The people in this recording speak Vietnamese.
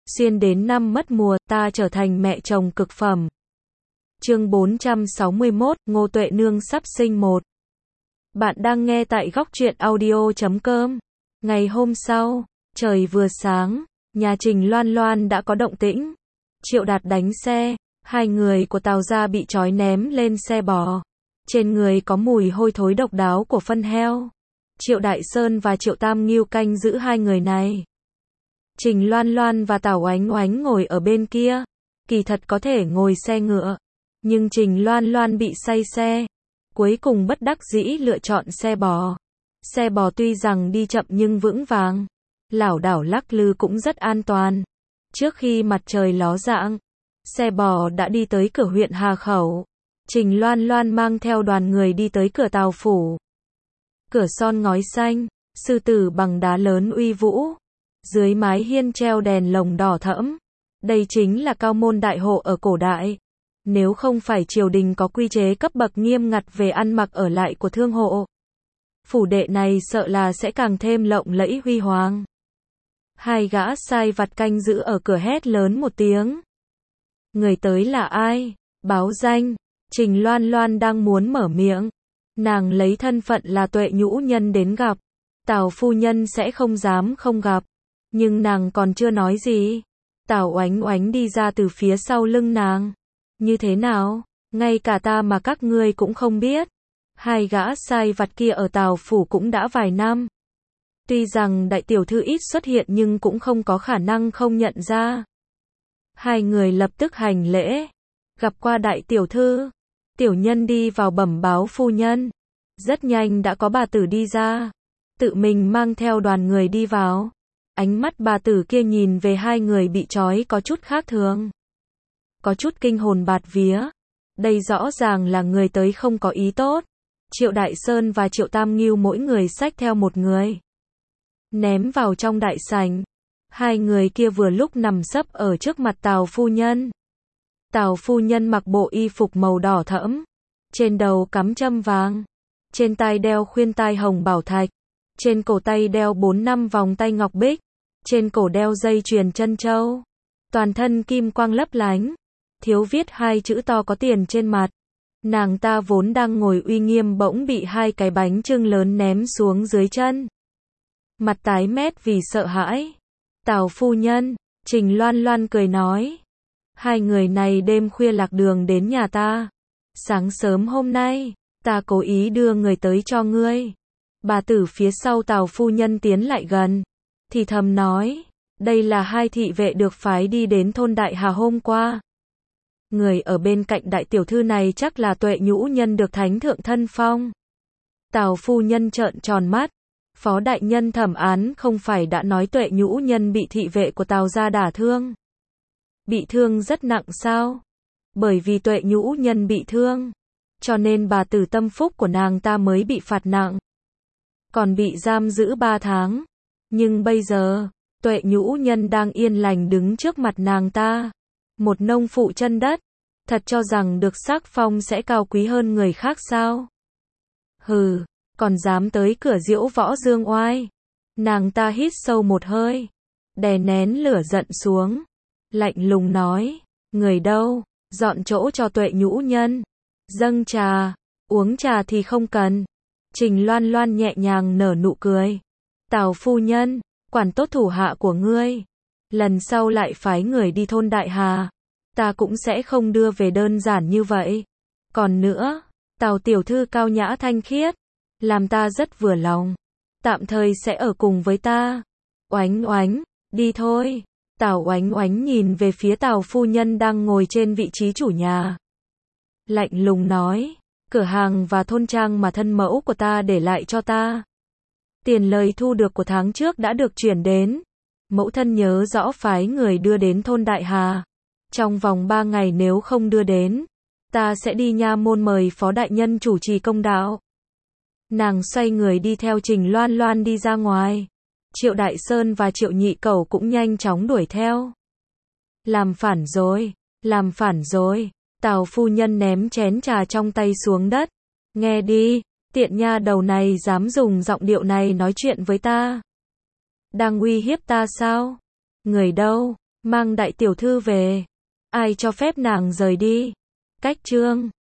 Xuyên đến năm mất mùa, ta trở thành mẹ chồng cực phẩm. Chương 461, Ngô Tuệ Nương sắp sinh một. Bạn đang nghe tại góc truyện audio.com. Ngày hôm sau, trời vừa sáng, nhà Trình Loan Loan đã có động tĩnh. Triệu Đạt đánh xe, hai người của Tào gia bị trói ném lên xe bò. Trên người có mùi hôi thối độc đáo của phân heo. Triệu Đại Sơn và Triệu Tam Ngưu canh giữ hai người này. Trình Loan Loan và Tào Oánh Oánh ngồi ở bên kia. Kỳ thật có thể ngồi xe ngựa, nhưng Trình Loan Loan bị say xe. Cuối cùng bất đắc dĩ lựa chọn xe bò. Xe bò tuy rằng đi chậm nhưng vững vàng, lảo đảo lắc lư cũng rất an toàn. Trước khi mặt trời ló dạng, xe bò đã đi tới cửa huyện Hà Khẩu. Trình Loan Loan mang theo đoàn người đi tới cửa Tào phủ. Cửa son ngói xanh, sư tử bằng đá lớn uy vũ. Dưới mái hiên treo đèn lồng đỏ thẫm. Đây chính là cao môn đại hộ ở cổ đại. Nếu không phải triều đình có quy chế cấp bậc nghiêm ngặt về ăn mặc ở lại của thương hộ, phủ đệ này sợ là sẽ càng thêm lộng lẫy huy hoàng. Hai gã sai vặt canh giữ ở cửa hét lớn một tiếng. Người tới là ai? Báo danh. Trình Loan Loan đang muốn mở miệng. Nàng lấy thân phận là Tuệ Nhũ Nhân đến gặp. Tào phu nhân sẽ không dám không gặp. Nhưng nàng còn chưa nói gì. Tào Oánh Oánh đi ra từ phía sau lưng nàng. Như thế nào? Ngay cả ta mà các ngươi cũng không biết. Hai gã sai vặt kia ở Tào phủ cũng đã vài năm. Tuy rằng đại tiểu thư ít xuất hiện nhưng cũng không có khả năng không nhận ra. Hai người lập tức hành lễ. Gặp qua đại tiểu thư. Tiểu nhân đi vào bẩm báo phu nhân. Rất nhanh đã có bà tử đi ra. Tự mình mang theo đoàn người đi vào. Ánh mắt bà tử kia nhìn về hai người bị trói có chút khác thường. Có chút kinh hồn bạt vía. Đây rõ ràng là người tới không có ý tốt. Triệu Đại Sơn và Triệu Tam Ngưu mỗi người xách theo một người. Ném vào trong đại sảnh. Hai người kia vừa lúc nằm sấp ở trước mặt Tào phu nhân. Tào phu nhân mặc bộ y phục màu đỏ thẫm. Trên đầu cắm châm vàng. Trên tai đeo khuyên tai hồng bảo thạch. Trên cổ tay đeo 4-5 vòng tay ngọc bích. Trên cổ đeo dây chuyền chân châu. Toàn thân kim quang lấp lánh. Thiếu viết hai chữ to có tiền trên mặt. Nàng ta vốn đang ngồi uy nghiêm bỗng bị hai cái bánh chưng lớn ném xuống dưới chân. Mặt tái mét vì sợ hãi. Tào phu nhân, Trình Loan Loan cười nói. Hai người này đêm khuya lạc đường đến nhà ta. Sáng sớm hôm nay, ta cố ý đưa người tới cho ngươi. Bà tử phía sau Tào phu nhân tiến lại gần. Thì thầm nói, đây là hai thị vệ được phái đi đến thôn Đại Hà hôm qua. Người ở bên cạnh đại tiểu thư này chắc là Tuệ Nhũ Nhân được thánh thượng thân phong. Tào phu nhân trợn tròn mắt. Phó đại nhân thẩm án không phải đã nói Tuệ Nhũ Nhân bị thị vệ của Tào gia đả thương. Bị thương rất nặng sao? Bởi vì Tuệ Nhũ Nhân bị thương, cho nên bà tử tâm phúc của nàng ta mới bị phạt nặng. Còn bị giam giữ 3 tháng. Nhưng bây giờ, Tuệ Nhũ Nhân đang yên lành đứng trước mặt nàng ta. Một nông phụ chân đất. Thật cho rằng được sắc phong sẽ cao quý hơn người khác sao? Hừ, còn dám tới cửa diễu võ dương oai. Nàng ta hít sâu một hơi. Đè nén lửa giận xuống. Lạnh lùng nói. Người đâu? Dọn chỗ cho Tuệ Nhũ Nhân. Dâng trà. Uống trà thì không cần. Trình Loan Loan nhẹ nhàng nở nụ cười. Tào phu nhân, quản tốt thủ hạ của ngươi. Lần sau lại phái người đi thôn Đại Hà. Ta cũng sẽ không đưa về đơn giản như vậy. Còn nữa, Tào tiểu thư cao nhã thanh khiết. Làm ta rất vừa lòng. Tạm thời sẽ ở cùng với ta. Oánh Oánh, đi thôi. Tào Oánh Oánh nhìn về phía Tào phu nhân đang ngồi trên vị trí chủ nhà. Lạnh lùng nói, cửa hàng và thôn trang mà thân mẫu của ta để lại cho ta. Tiền lời thu được của tháng trước đã được chuyển đến. Mẫu thân nhớ rõ phái người đưa đến thôn Đại Hà. Trong vòng 3 ngày nếu không đưa đến, ta sẽ đi nha môn mời phó đại nhân chủ trì công đạo. Nàng xoay người đi theo Trình Loan Loan đi ra ngoài. Triệu Đại Sơn và Triệu Nhị Cẩu cũng nhanh chóng đuổi theo. Làm phản rồi, làm phản rồi. Tào phu nhân ném chén trà trong tay xuống đất. Nghe đi, tiện nha đầu này dám dùng giọng điệu này nói chuyện với ta. Đang uy hiếp ta sao? Người đâu? Mang đại tiểu thư về. Ai cho phép nàng rời đi? Cách chương